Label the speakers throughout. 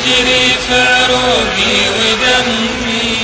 Speaker 1: يجري في عروقي ودمي،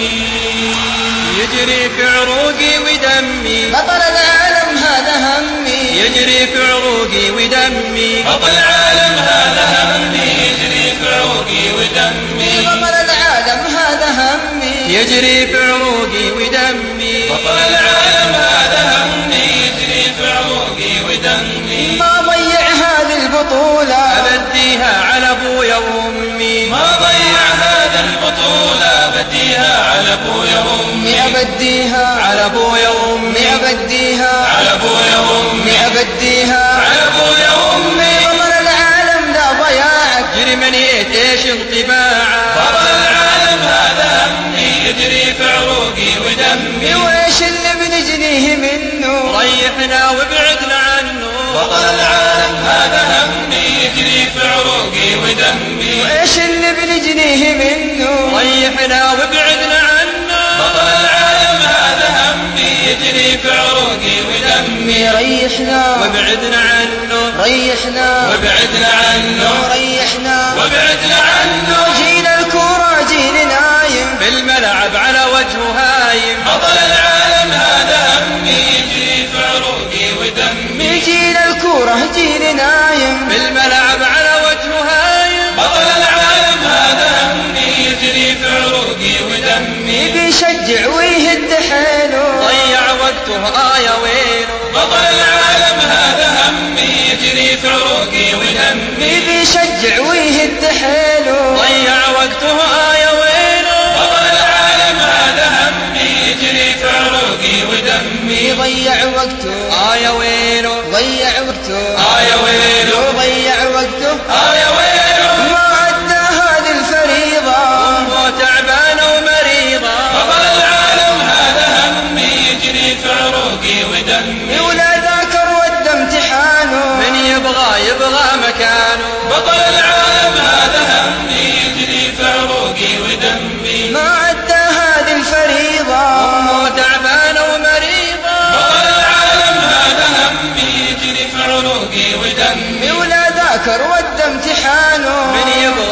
Speaker 2: يجري في عروقي ودمي،
Speaker 1: بطل العالم هذا همي،
Speaker 2: يجري في عروقي ودمي،
Speaker 1: بطل العالم هذا همي، يجري في عروقي ودمي، بطل العالم هذا همي،
Speaker 2: يجري في عروقي ودمي،
Speaker 1: بطل العالم هذا همي، يجري في عروقي ودمي. ما ضيع هذه البطولة
Speaker 2: أبديها على أبويا وأمي،
Speaker 1: ما ضيع هذا البطولة، بديها على أبويا وأمي،
Speaker 2: أبديها على أبويا وأمي،
Speaker 1: أبديها على أبويا وأمي،
Speaker 2: أبديها
Speaker 1: على أبويا وأمي. بطل العالم لا ضياعك،
Speaker 2: جري منيت إيش انطباعك،
Speaker 1: بطل العالم هذا همي، يجري في عروقي ودمي، وإيش اللي بنجنيه منه،
Speaker 2: ريحنا وابعدنا عنه،
Speaker 1: بطل العالم هذا همي، يجري في عروقي ودمي، وإيش اللي بنجنيه منه،
Speaker 2: ريحنا وابعدنا عنه،
Speaker 1: بطل العالم هذا همي، يجري في عروقي ودمي. ريحنا
Speaker 2: وابعدنا عنه،
Speaker 1: ريحنا وابعدنا عنه، ريحنا وابعدنا عنه. جيل الكرة جيل نايم،
Speaker 2: في الملعب على وجهه هايم،
Speaker 1: بطل العالم هذا همي، يجري في عروقي ودمي، جيل الكرة جيل نايم،
Speaker 2: في الملعب على وجهه هايم،
Speaker 1: بطل العالم هذا همي، يجري في عروقي ودمي، بيشجع ويهد حيله،
Speaker 2: ضيع وقته يا ويله،
Speaker 1: بطل العالم هذا همي، يجري في عروقي ودمي، بيشجع ويهد حيله،
Speaker 2: ضيع وقته يا ويله،
Speaker 1: بطل العالم هذا همي، يجري في عروقي ودمي، ضيع وقته
Speaker 2: يا ويله،
Speaker 1: ضيع وقته
Speaker 2: يا ويله،
Speaker 1: ضيع وقته يا ويله. ما عدى هذه الفريضة،
Speaker 2: أمه تعبانة ومريضة،
Speaker 1: بطل العالم هذا همي، يجري في عروقي ودمي، ولا ذاكر ودى امتحانه،
Speaker 2: من يبغى مكانه،
Speaker 1: بطل العالم هذا همي، يجري في عروقي ودمي. ما عدى هذه الفريضة،
Speaker 2: أمه تعبانة ومريضة،
Speaker 1: بطل العالم هذا همي، يجري في عروقي ودمي، ولا ذاكر ودى امتحانه،
Speaker 2: من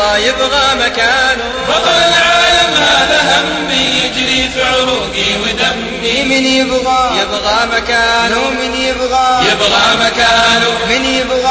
Speaker 2: يبغى مكانه،
Speaker 1: بطل العالم هذا همي، يجري في عروقي ودمي، من يبغى
Speaker 2: مكانه،
Speaker 1: من يبغى مكانه، من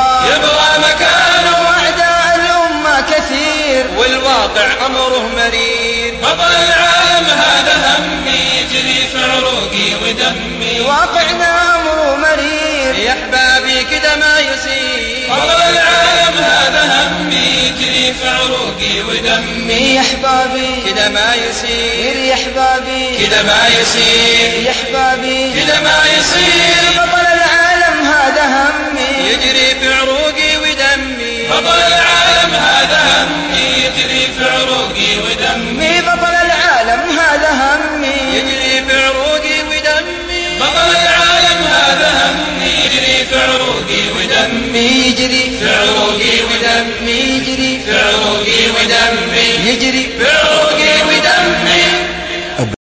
Speaker 1: يبغى مكانه. أعداء الأمة كثير،
Speaker 2: والواقع أمره مرير،
Speaker 1: بطل العالم هذا همي، يجري في عروقي ودمي، واقعنا أمره مرير،
Speaker 2: يا أحبابي كده ما يصير،
Speaker 1: بطل العالم هذا همي، يجري في عروقي ودمي، يا أحبابي
Speaker 2: كده ما يصير،
Speaker 1: يا أحبابي كده ما يصير، يا أحبابي كده ما يصير. بطل العالم هذا همي،
Speaker 2: يجري في عروقي ودمي،
Speaker 1: بطل العالم هذا همي، يجري في عروقي ودمي، بطل العالم هذا همي،
Speaker 2: يجري في عروقي ودمي،
Speaker 1: بطل العالم هذا همي، يجري في عروقي ودمي، يجري في عروقي